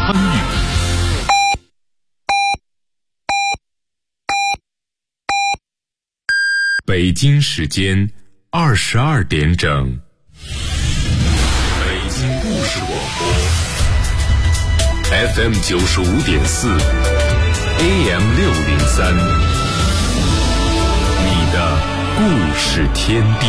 参与。北京时间22点整，北京故事广播 FM 95.4 AM 603，你的故事天地。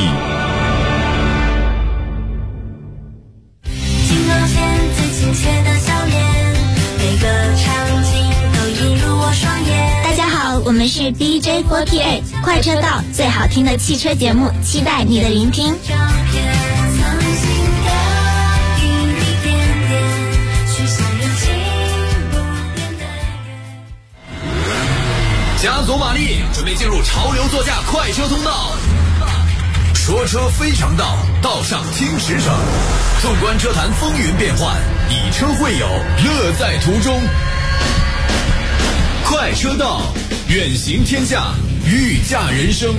听到现最亲切的笑脸，每个场景都映入我双眼。 大家好，我们是 DJ48 快车道，最好听的汽车节目，期待你的聆听。 加足马力，准备进入潮流座驾快车通道。说车非常道，道上听实诚。纵观车坛风云变幻，以车会友，乐在途中。快车道，远行天下，御驾人生。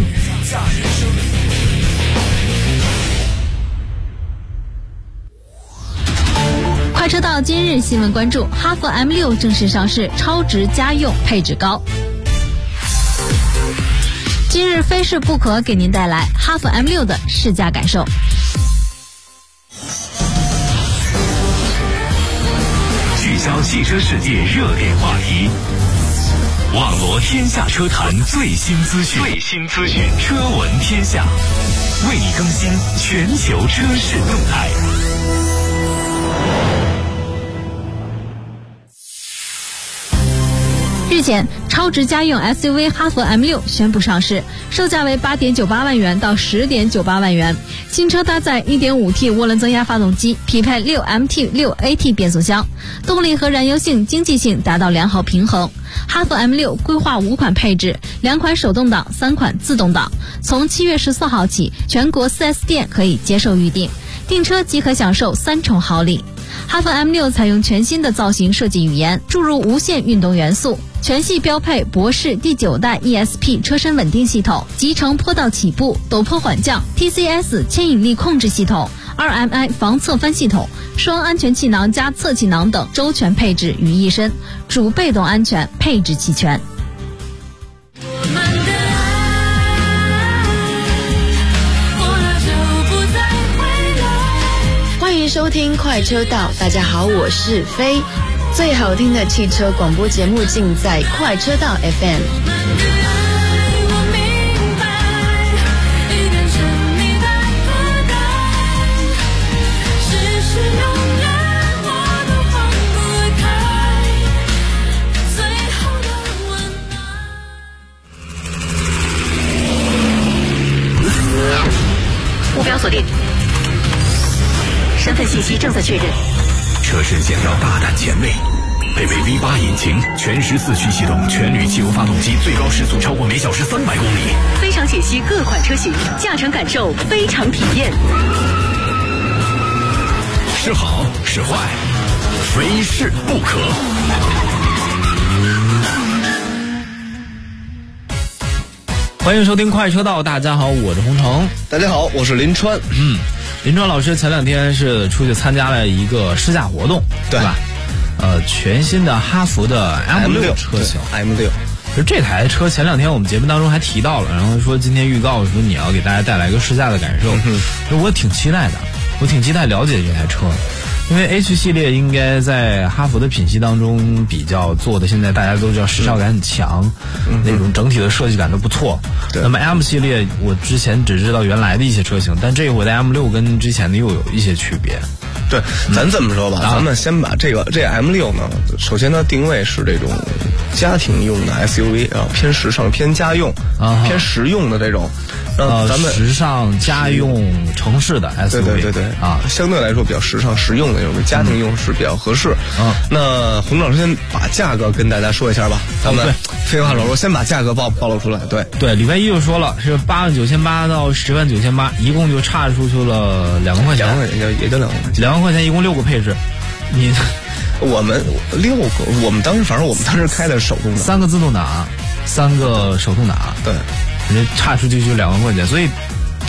快车道今日新闻关注：哈弗 M6 正式上市，超值家用，配置高。今日非试不可给您带来哈弗 M6 的试驾感受。 聚焦汽车世界热点话题，网罗天下车坛最新资讯，车闻天下，为你更新全球车市动态。 日前，超值家用 SUV 哈弗 M6 宣布上市，售价为8.98万元到10.98万元。新车搭载 1.5T 涡轮增压发动机，匹配 6MT 6AT 变速箱，动力和燃油性、经济性达到良好平衡。哈弗 M6 规划5款配置，2款手动挡，3款自动挡。从7月14号起，全国 4S 店可以接受预订，订车即可享受3重好礼。哈弗 M6 采用全新的造型设计语言，注入无限运动元素，全系标配博世第9代 ESP 车身稳定系统、集成坡道起步、陡坡缓降、TCS 牵引力控制系统、RMI 防侧翻系统、双安全气囊加侧气囊等周全配置于一身，主被动安全配置齐全。 欢迎收听快车道，大家好，我是飞。最好听的汽车广播节目尽在快车道 FM。 目标锁定，身份信息正在确认。 车身线条大胆前卫，配备 V8 引擎，全时4驱系统，全铝汽油发动机，最高时速超过每小时300公里。 非常解析各款车型，驾乘感受非常体验。 是好是坏，非试不可。 欢迎收听快车道，大家好，我是洪城。 大家好，我是林川。 林川老师前2天是出去参加了一个试驾活动，对吧？全新的哈弗的 M6 车型 M6。 就这台车前2天我们节目当中还提到了，然后说今天预告说你要给大家带来一个试驾的感受，我挺期待的，我挺期待了解这台车。因为 H 系列应该在哈弗的品系当中比较做的，现在大家都知道时尚感很强，那种整体的设计感都不错。那么 M 系列我之前只知道原来的一些车型，但这回的 M6 跟之前的又有一些区别。 对，咱这么说吧，咱们先把这 M6 呢，首先它定位是这种家庭用的 SUV， 然后偏时尚、偏家用、偏实用的这种。咱们时尚家用城市的 SUV， 对相对来说比较时尚实用的那种，家庭用是比较合适。那洪老师先把价格跟大家说一下吧。咱们废话少说，先把价格暴露出来。 对，礼拜一就说了是89800到109800，一共就差出去了2万块钱， 也就2万块钱。 2万块钱一共6个配置， 我们6个，我们当时开的手动挡 ，3个自动挡，3个手动挡， 对。 差出去就2万块钱，所以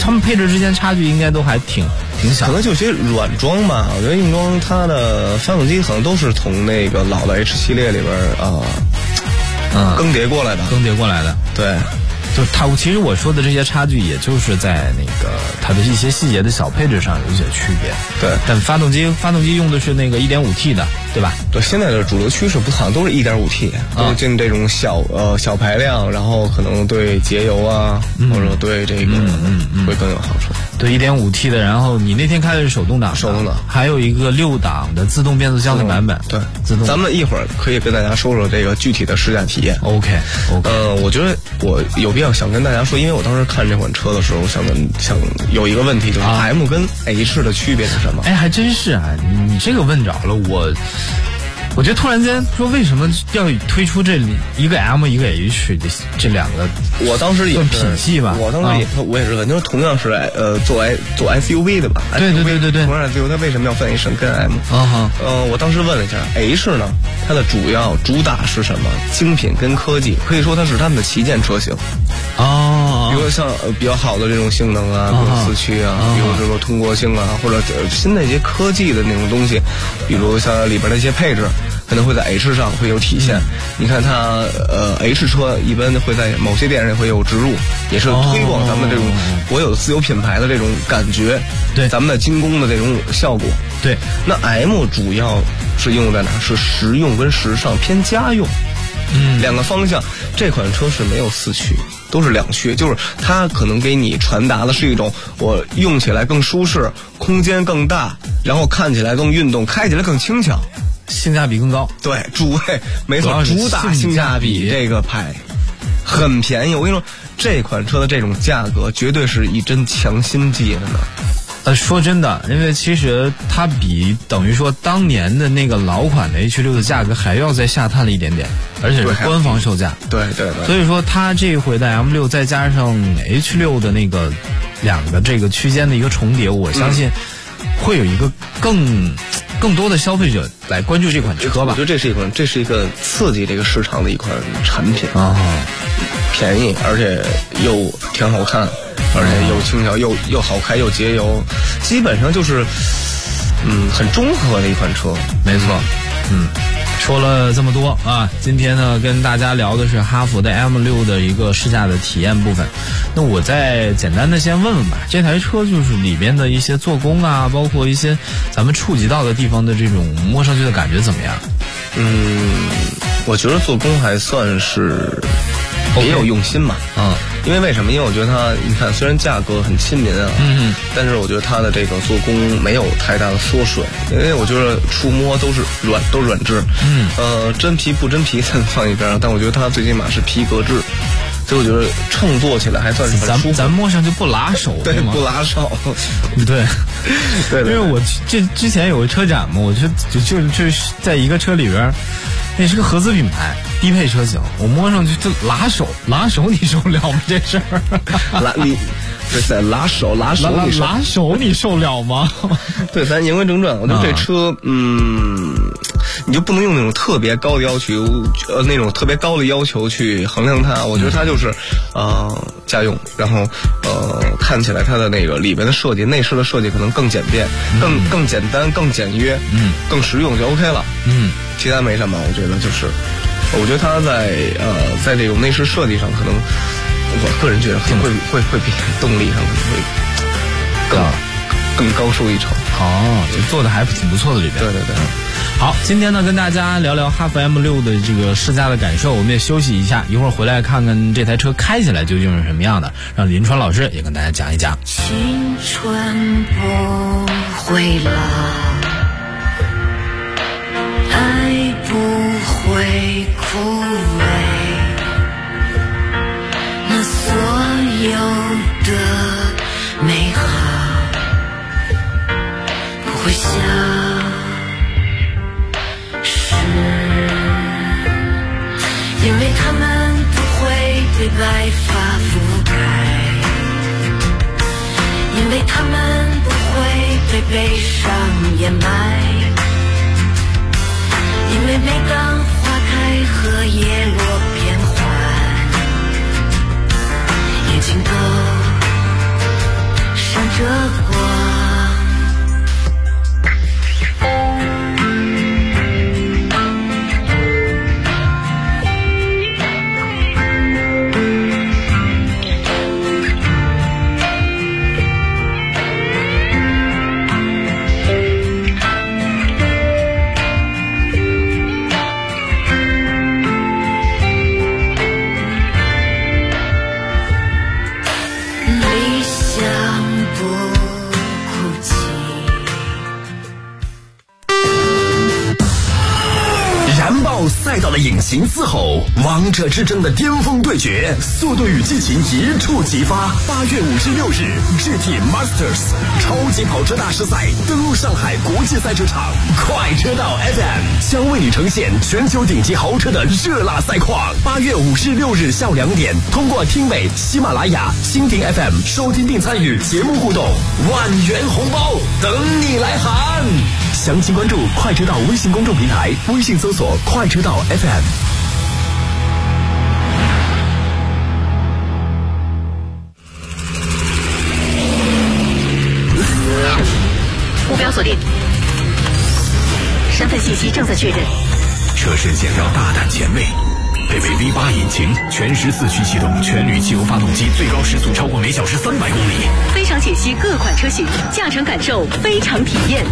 他们配置之间差距应该都还挺小， 可能就些软装吧。我觉得硬装它的发动机可能都是从那个老的 H 系列里边更迭过来的，对。 就其实我说的这些差距，也就是在那个它的一些细节的小配置上有一些区别。 对， 但发动机用的是那个 1.5T 的，对吧？ 对，现在的主流趋势好像都是 1.5T， 都是进这种小排量，然后可能对节油啊，或者对这个会更有好处。 对 1.5T 的，然后你那天开的是手动挡，还有一个6档的自动变速箱的版本。 对， 自动。 咱们一会儿可以跟大家说说这个具体的试驾体验。 OK。 我觉得我有必要想跟大家说，因为我当时看这款车的时候，想有一个问题，就是 M 跟 H 的区别是什么？ 哎，还真是啊，你这个问着了我觉得突然间说为什么要推出这一个 M 一个 H 的这两个？ 我当时也是品系吧， 我当时我也是问，就是同样是做 SUV 的吧？ 对， 同样 SUV 它为什么要分 H 跟 M？我当时问了一下 H 呢，它的主打是什么？精品跟科技，可以说它是他们的旗舰车型。比如像比较好的这种性能啊，比如四驱啊，比如说通过性啊，或者新的一些科技的那种东西，比如像里边的一些配置，可能会在 H 上会有体现。你看它H 车一般会在某些店上会有植入，也是推广咱们这种国有自有品牌的这种感觉， 对咱们的精工的这种效果。 对， 那 M 主要是应用在哪？是实用跟时尚，偏家用。两个方向。这款车是没有四驱，都是两驱，就是它可能给你传达的是一种我用起来更舒适，空间更大，然后看起来更运动，开起来更轻巧， 性价比更高。 对，没错，主打性价比这个牌很便宜。我跟你说，这款车的这种价格绝对是一针强心剂呢。 说真的，因为其实它比等于说当年的那个老款的 H6 的价格还要再下探了一点点，而且是官方售价。 对。 所以说它这回的 M6 再加上 H6 的那个两个这个区间的一个重叠，我相信会有一个更多的消费者来关注这款车吧。 我觉得这是一个刺激这个市场的一款产品啊，便宜而且又挺好看。而且又轻巧又好开又节油，基本上就是很中和的一款车。 没错。说了这么多啊，今天呢跟大家聊的是哈弗的 M6 的一个试驾的体验部分。那我再简单的先问问吧，这台车就是里边的一些做工啊，包括一些咱们触及到的地方的这种摸上去的感觉怎么样？ 我觉得做工还算是也有用心嘛。因为为什么？因为我觉得它，你看，虽然价格很亲民啊，但是我觉得它的这个做工没有太大的缩水，因为我觉得触摸都是软质，真皮不真皮咱放一边，但我觉得它最起码是皮革质，所以我觉得乘坐起来还算是很舒服。 咱摸上去不拉手， 对，不拉手， 对，因为我之前有个车展嘛，我就是在一个车里边。那是个合资品牌低配车型，我摸上去就拉手你受了吗？这事儿拉手你受了吗？ 对，咱言归正传，我觉得这车你就不能用那种特别高的要求那种特别高的要求去衡量它。我觉得它就是家用，然后看起来它的那个里边的设计，内饰的设计可能更简便，更简单，更简约，更实用就 OK 了。其他没什么，我觉得它在这种内饰设计上，可能我个人觉得会比动力上可能会更高出一筹。 做的还挺不错的里边。 对。 好，今天呢跟大家聊聊哈弗 M6 的这个试驾的感受，我们也休息一下，一会儿回来看看这台车开起来究竟是什么样的，让林川老师也跟大家讲一讲。 青春不会老，爱不会枯萎，那所有的美好不会消失，因为它们不会被白发覆盖，因为它们不会被悲伤掩埋，因为每当花开和叶落变换，眼睛都道赛道的隐形嘶吼，王者之争的巅峰对决，速度与激情一触即发。8月5至6日 ，GT Masters 超级跑车大师赛登陆上海国际赛车场，快车道 FM 将为你呈现全球顶级豪车的热辣赛况。8月5至6日下午2点，通过听美、喜马拉雅、蜻蜓 FM 收听并参与节目互动，10000元红包等你来喊。详情关注快车道微信公众平台，微信搜索快车道 FM。 目标锁定，身份信息正在确认。 车身线条大胆前卫，配备 V8 引擎，全时4驱启动，全铝汽油发动机，最高时速超过每小时300公里。 非常解析各款车型，驾乘感受，非常体验。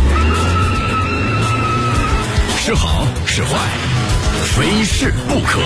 是好是坏，非试不可。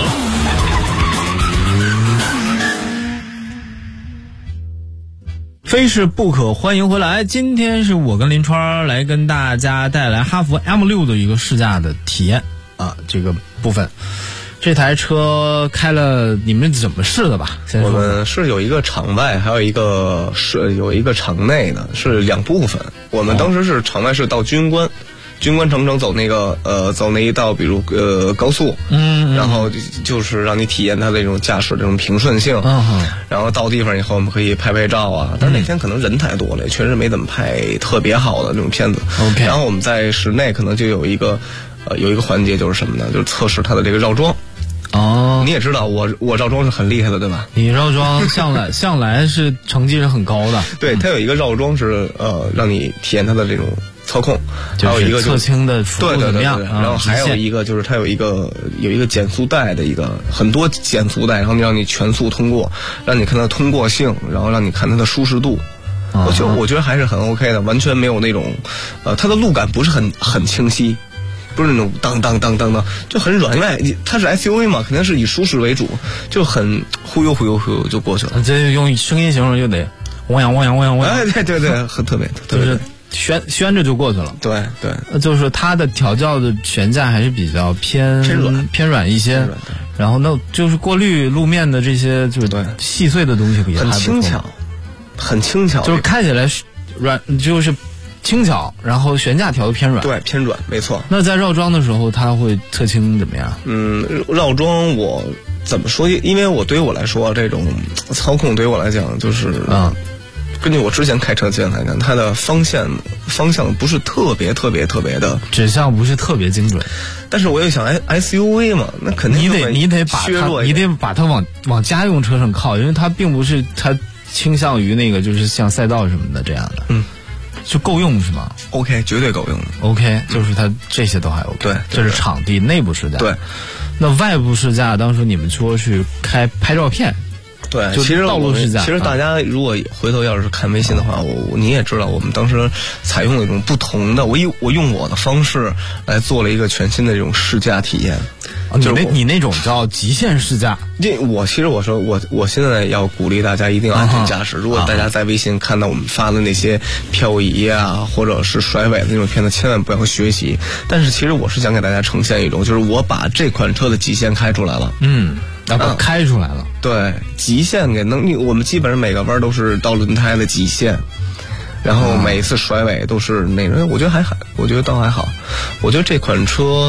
非试不可，欢迎回来。今天是我跟林川来跟大家带来哈弗 M6 的一个试驾的体验啊，这个部分。这台车开了，你们怎么试的吧？ 我们是有一个场外，还有一个是有一个场内的，是2部分。我们当时是场外是到军官城走那个走那一道，比如高速，然后就是让你体验它的这种驾驶这种平顺性，然后到地方以后我们可以拍照啊，但是那天可能人太多了，确实没怎么拍特别好的这种片子。然后我们在室内可能就有一个环节，就是什么呢？就是测试它的这个绕桩。 哦， 你也知道我绕桩是很厉害的，对吧？ 你绕桩向来是成绩是很高的。 对，它有一个绕桩是让你体验它的这种操控，还有一个侧倾的幅度怎么样？ 然后还有一个就是它有一个减速带的很多减速带，然后让你全速通过，让你看它通过性，然后让你看它的舒适度。我觉得还是很 OK 的，完全没有那种它的路感不是很清晰。不是那种当当当当的，就很软，因为它是 SUV 嘛，肯定是以舒适为主，就很忽悠就过去了。 这用声音形容就得汪洋。 哎，对，很特别， 就是旋着就过去了。 对， 就是它的调教的悬架还是比较偏软一些，然后那就是过滤路面的这些就是细碎的东西也很轻巧， 就是看起来软就是轻巧，然后悬架调的偏软， 对，偏软，没错。 那在绕桩的时候，它会侧倾怎么样？ 绕桩我怎么说？因为对于我来说，这种操控对于我来讲就是根据我之前开车经验来看，它的方向不是特别的指向，不是特别精准。 但是我又想 SUV 嘛，那肯定你得把它往家用车上靠，因为它并不是它倾向于那个就是像赛道什么的这样的。就够用是吗 ？OK， 绝对够用的。 OK， 就是它这些都还 OK。 对， 这是场地内部试驾。 对， 那外部试驾，当时你们说去拍照片。 对， 其实道路试驾。 其实大家如果回头要是看微信的话，你也知道，我们当时采用了一种不同的，我用我的方式来做了一个全新的这种试驾体验。 就是你那种叫极限试驾。 我说我现在要鼓励大家一定要安全驾驶。如果大家在微信看到我们发的那些漂移啊，或者是甩尾的那种片子，千万不要学习。但是其实我是想给大家呈现一种，就是我把这款车的极限开出来了。 开出来了。 对，极限我们基本上每个弯都是到轮胎的极限。然后每一次甩尾都是那种，我觉得倒还好。我觉得这款车，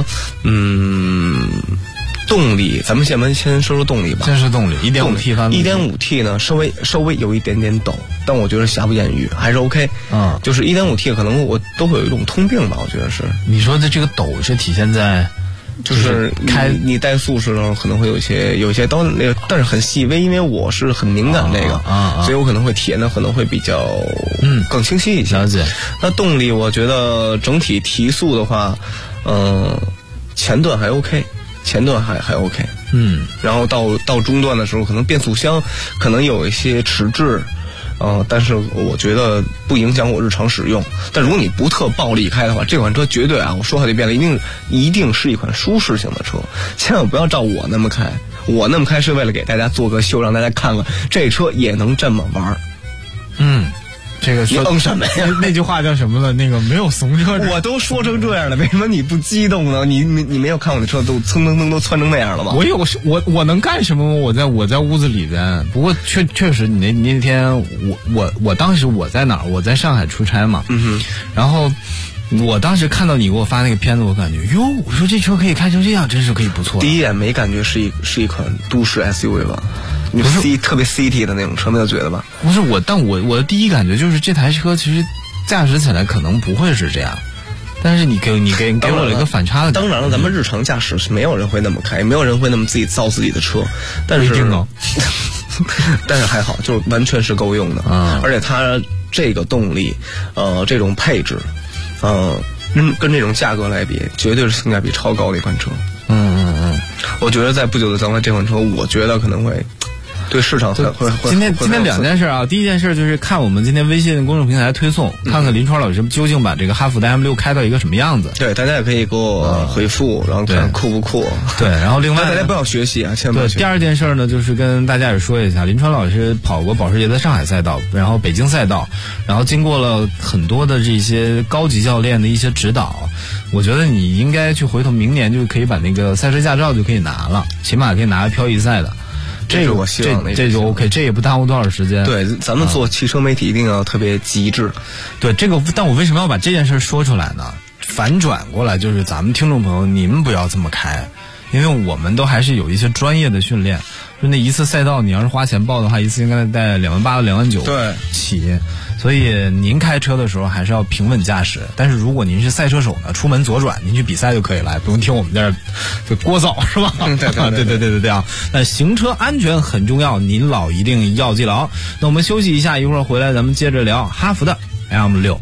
动力，咱们先说说动力吧。 先说动力 ，1.5T 发动机。 1.5T 呢，稍微有一点点抖，但我觉得瑕不掩瑜，还是 OK。就是 1.5T 可能我都会有一种通病吧，我觉得是。 你说的这个抖是体现在？ 就是你怠速时候可能会有一些但是很细微，因为我是很敏感这个，所以我可能会体验的可能会比较更清晰一些。 了解。 那动力我觉得整体提速的话，前段还 OK， 前段还 OK。然后到中段的时候，可能变速箱可能有一些迟滞。但是我觉得不影响我日常使用。但如果你不特暴力开的话，这款车绝对我说好几遍了，一定是一款舒适型的车，千万不要照我那么开。我那么开是为了给大家做个秀，让大家看看这车也能这么玩。 这个说你什么呀？ 那句话叫什么了？那个没有怂车， 我都说成这样了，为什么你不激动呢？你没有看我的车都蹭蹭蹭都窜成那样了吗？ 我能干什么吗？我在屋子里边。不过确实，你那天我当时我在哪儿？我在上海出差嘛。然后我当时看到你给我发那个片子，我感觉我说这车可以开成这样，真是可以不错。 第一眼没感觉是一款都市 SUV 吧？你不是特别 city 的那种车，没有觉得吧？ 不是但我的第一感觉就是这台车其实驾驶起来可能不会是这样。但是你给我了一个反差的。 当然了，咱们日常驾驶是没有人会那么开，没有人会那么自己造自己的车。但是，但是还好，就完全是够用的。而且它这个动力，这种配置，跟这种价格来比，绝对是性价比超高的一款车。我觉得在不久的将来，这款车我觉得可能会。对市场会。 今天两件事啊，第一件事就是看我们今天微信公众平台推送，看看林川老师究竟把这个哈弗的 M6开到一个什么样子。 对，大家也可以给我回复，然后看酷不酷。 对，然后另外大家不要学习啊，千万不要学习。 第二件事呢，就是跟大家也说一下，林川老师跑过保时捷的上海赛道，然后北京赛道，然后经过了很多的这些高级教练的一些指导，我觉得你应该去回头明年就可以把那个赛车驾照就可以拿了，起码可以拿来漂移赛的。 这个我希望这就 OK， 这也不耽误多少时间。 对，咱们做汽车媒体一定要特别极致。 对这个，但我为什么要把这件事说出来呢？反转过来就是咱们听众朋友，你们不要这么开，因为我们都还是有一些专业的训练。就那一次赛道，你要是花钱报的话，一次应该带28000到29000 对起。所以您开车的时候还是要平稳驾驶。但是如果您是赛车手呢，出门左转，您去比赛就可以了，不用听我们这儿就聒噪是吧？对啊。那行车安全很重要，您老一定要记牢。那我们休息一下，一会儿回来咱们接着聊哈弗的 M6。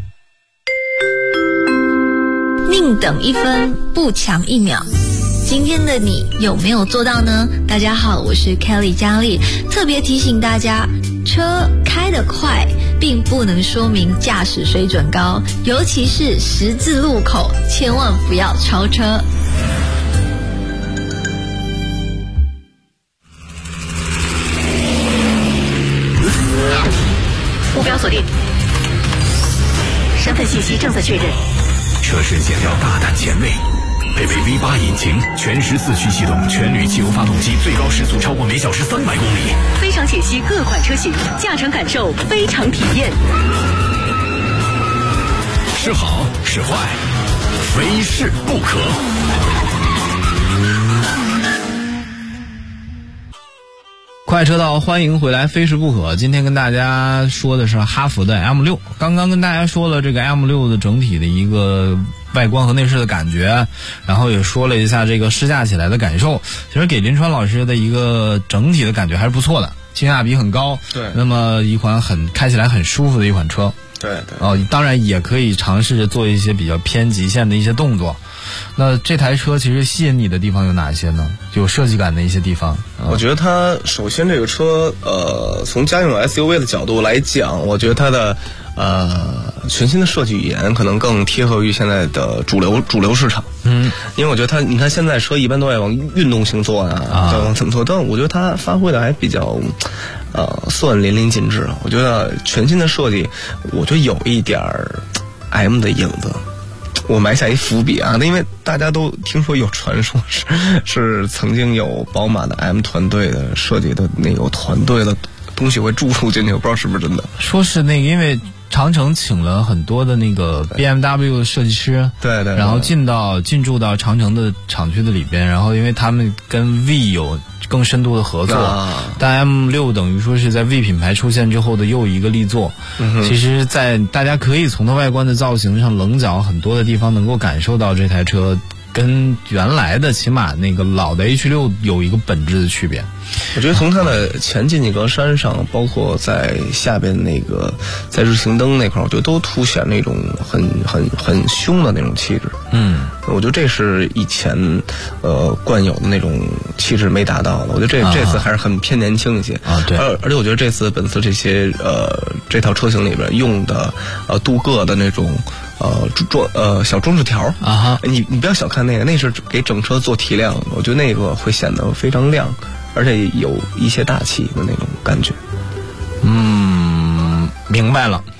宁等一分，不抢1秒。今天的你有没有做到呢？大家好，我是 Kelly 佳丽，特别提醒大家，车开得快并不能说明驾驶水准高，尤其是十字路口，千万不要超车。 目标锁定，身份信息正在确认。 车身线条大胆前卫，配备 V8 引擎，全时4驱系统，全铝汽油发动机，最高时速超过每小时300公里。 非常解析各款车型，驾乘感受非常体验。 是好是坏，非试不可。 快车道，欢迎回来，非试不可。今天跟大家说的是哈弗的 M6。刚刚跟大家说了这个 M6 的整体的一个外观和内饰的感觉，然后也说了一下这个试驾起来的感受。其实给林川老师的一个整体的感觉还是不错的，性价比很高。 对， 那么一款开起来很舒服的一款车。 对。 当然也可以尝试着做一些比较偏极限的一些动作。那这台车其实吸引你的地方有哪些呢？有设计感的一些地方。 我觉得它首先这个车，从家用 SUV 的角度来讲，我觉得它的全新的设计语言可能更贴合于现在的主流市场。因为我觉得它，你看现在车一般都爱往运动性做啊，往怎么做？但我觉得它发挥的还比较，算淋漓尽致。我觉得全新的设计，我觉得有一点M 的影子。我埋下一伏笔啊，因为大家都听说有传说是曾经有宝马的 M 团队的设计的那个团队的东西会注入进去，我不知道是不是真的。 说是那个，因为长城请了很多的那个 BMW 的设计师， 对， 然后进驻到长城的厂区的里边，然后因为他们跟 V 有更深度的合作，但 M6 等于说是在 V 品牌出现之后的又一个力作。其实在大家可以从它外观的造型上，棱角很多的地方能够感受到这台车跟原来的起码那个老的 H6 有一个本质的区别。 我觉得从它的前进气格栅上，包括在下边那个在日行灯那块，我觉得都凸显那种很凶的那种气质。我觉得这是以前惯有的那种气质没达到的。我觉得这次还是很偏年轻一些啊。对， 而且我觉得这次本次这些这套车型里边用的镀铬的那种小装饰条啊， 你不要小看那是给整车做提亮，我觉得那个会显得非常亮，而且有一些大气的那种感觉。 明白了。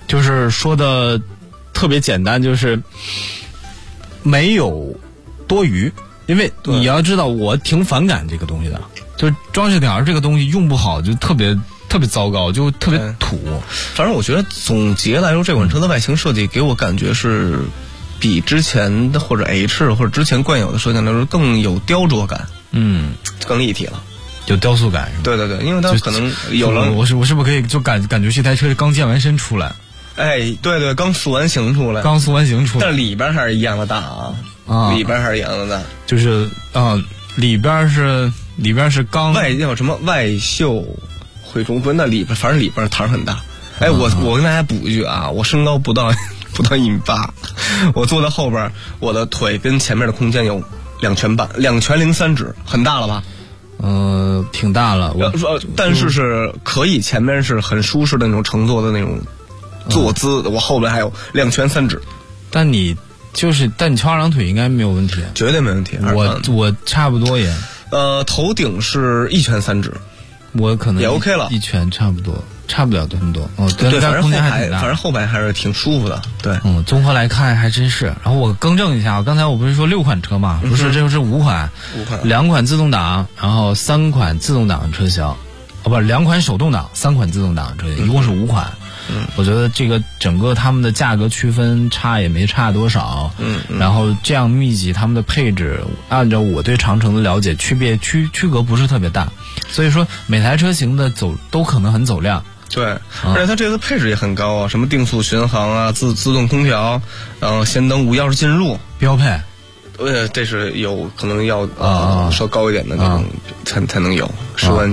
就是说的特别简单，就是没有多余。因为你要知道，我挺反感这个东西的，就是装饰条这个东西用不好就特别糟糕，就特别土。 反正我觉得总结来说，这款车的外形设计给我感觉是比之前的或者 H 或者之前惯有的设计来说更有雕琢感，更立体了， 有雕塑感是吗？ 对对对，因为它可能有了， 我是不是可以就感觉这台车刚健完身出来？ 哎，对对，刚塑完形出来， 但是里边还是一样的大啊，里边还是一样的大， 就是里边是钢叫什么外秀汇中，不是那里边，反正里边膛很大。哎，我跟大家补一句啊，我身高不到1.8米，我坐在后边，我的腿跟前面的空间有2拳半，2拳03指，很大了吧？ 挺大了。 但是可以前面是很舒适的那种乘坐的那种坐姿，我后边还有2拳3指。 但你翘二郎腿应该没有问题， 绝对没问题。 我差不多也， 头顶是1拳3指， 我可能也 OK 了 ，1拳差不多，差不了这么多。 对，反正后排还是挺舒服的。对， 综合来看还真是。然后我更正一下，刚才我不是说6款车嘛，不是，这就是5款，2款自动挡，然后3款自动挡车型，不，2款手动挡，3款自动挡车型，一共是5款。我觉得这个整个他们的价格区分差也没差多少，然后这样密集，他们的配置按照我对长城的了解，区隔不是特别大，所以说每台车型的都可能很走量。 对，而且它这个配置也很高啊，什么定速巡航啊，自动空调，然后氙灯无钥匙进入标配。 这是有可能要稍高一点的那种才能有10万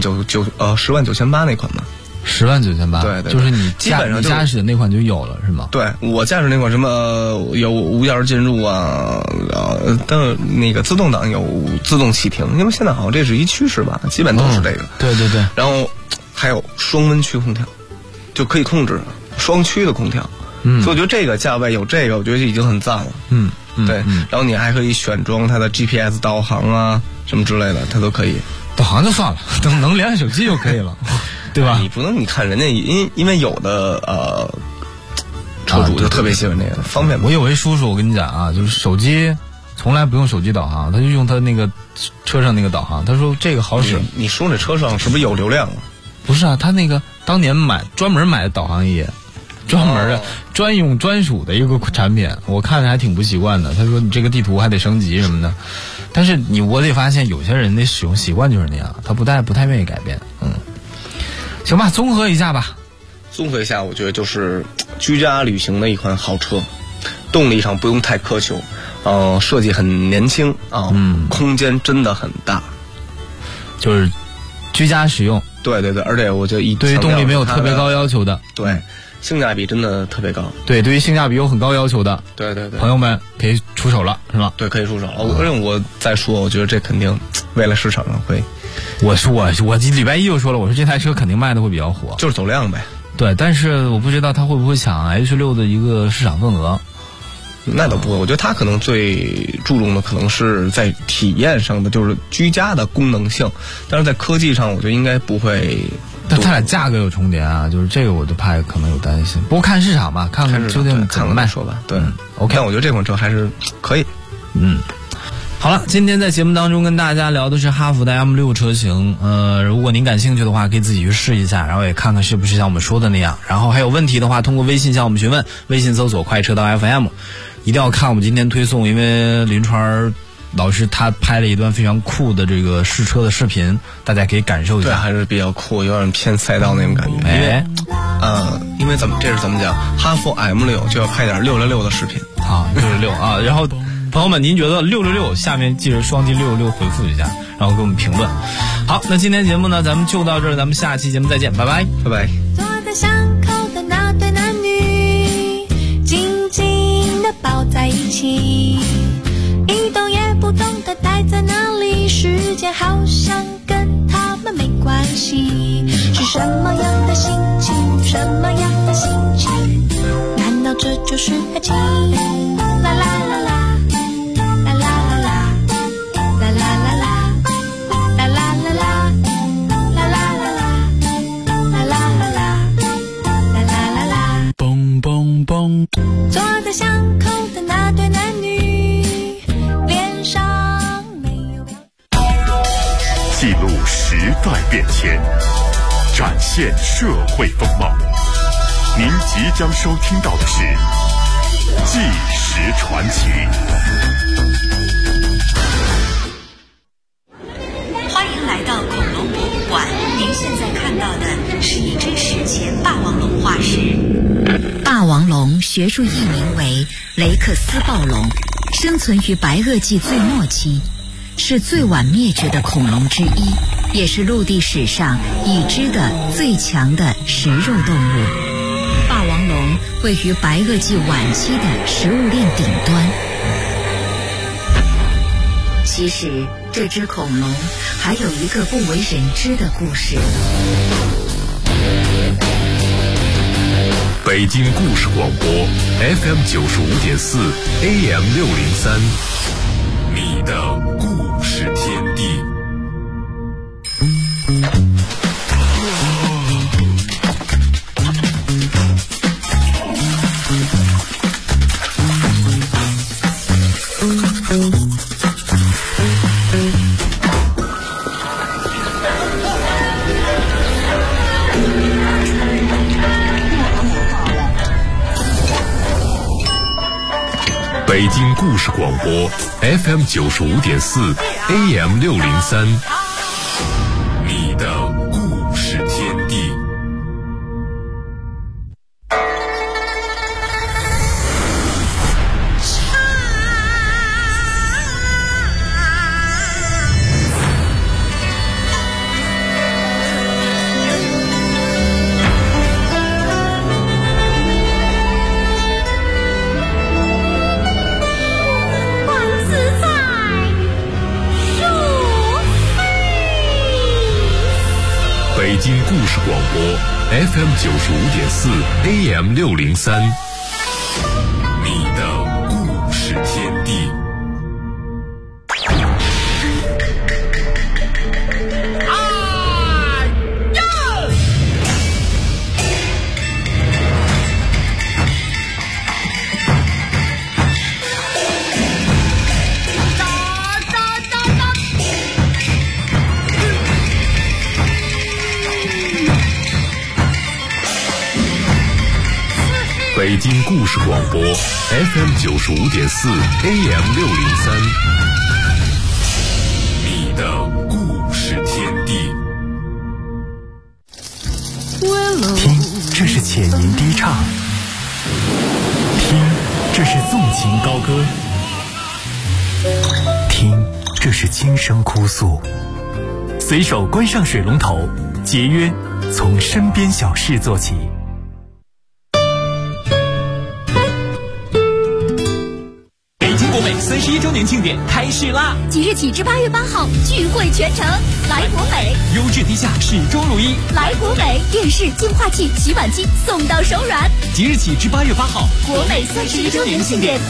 98,000那款嘛。 109800， 对， 就是你基本上驾驶的那款就有了是吗？ 对，我驾驶那款什么有无钥匙进入啊，但那个自动挡有自动启停，因为现在好像这是一趋势吧，基本都是这个。 对对对， 然后还有双温区空调，就可以控制双区的空调。所以我觉得这个价位有这个，我觉得就已经很赞了。对，然后你还可以选装它的 GPS 导航啊什么之类的，它都可以。 导航就算了，能连手机就可以了。对吧？ 你不能，你看人家因为有的车主就特别喜欢这个方便。 我有位叔叔，我跟你讲啊，就是手机从来不用手机导航，他就用他那个车上那个导航。他说这个好使。 你说这车上是不是有流量啊？ 不是啊，他那个当年专门买的导航仪，专门的专用专属的一个产品，我看着还挺不习惯的。他说你这个地图还得升级什么的，但是我得发现有些人的使用习惯就是那样，他不太愿意改变。行吧，综合一下， 我觉得就是居家旅行的一款好车，动力上不用太苛求，设计很年轻啊，空间真的很大， 就是居家使用。 对对对，而且我觉得对于动力没有特别高要求的， 对，性价比真的特别高。 对于性价比有很高要求的， 对对对， 朋友们可以出手了，是吧？ 对，可以出手了。而且我再说，我觉得这肯定未来市场上会。 我礼拜一就说了，我说这台车肯定卖的会比较火， 就是走量呗。 对，但是我不知道它会不会抢 H6的一个市场份额。 那倒不会，我觉得它可能最注重的可能是在体验上的，就是居家的功能性，但是在科技上，我觉得应该不会。 但它俩价格有重叠啊，就是这个我就怕可能有担心。不过看市场吧，看究竟怎么卖说吧。对 ，OK， 但我觉得这款车还是可以。 好了，今天在节目当中跟大家聊的是哈弗的 M6 车型。如果您感兴趣的话，可以自己去试一下，然后也看看是不是像我们说的那样。然后还有问题的话，通过微信向我们询问，微信搜索快车道 FM。一定要看我们今天推送，因为林川老师他拍了一段非常酷的这个试车的视频，大家可以感受一下。 对，还是比较酷，有点偏赛道那种感觉。因为这是怎么讲，哈弗 M6 就要拍点666的视频啊，666啊。然后朋友们，您觉得666？下面记着双击666回复一下，然后给我们评论。好，那今天节目呢，咱们就到这儿，咱们下期节目再见，拜拜， 拜拜。 坐在巷口的那对男女，紧紧地抱在一起，一动也不动地待在那里，时间好像跟他们没关系。是什么样的心情？什么样的心情？难道这就是爱情？啦啦啦啦。 蹦蹦。 记录时代变迁，展现社会风貌。您即将收听到的是《纪实传奇》。 欢迎来到恐龙博物馆，您现在看到的是一只史前霸王龙化石。 霸王龙学术译名为雷克斯暴龙，生存于白垩纪最末期，是最晚灭绝的恐龙之一，也是陆地史上已知的最强的食肉动物。霸王龙位于白垩纪晚期的食物链顶端。其实这只恐龙还有一个不为人知的故事。 北京故事广播 FM 95.4 AM 603，你的故事天地。北京故事广播 FM 95.4 AM 603，你的故事天地。北京故事广播 FM 95.4 AM 603，你的故事天地。北京故事广播 FM 95.4 AM 603，你的故事天地。 听，这是浅吟低唱；听，这是纵情高歌；听，这是轻声哭诉。随手关上水龙头，节约，从身边小事做起。 国美31周年庆典开始啦！ 即日起至8月8号，聚会全城，来国美， 优质低价，始终如一。 来国美，电视、净化器、洗碗机送到手软。 即日起至8月8号， 国美31周年庆典。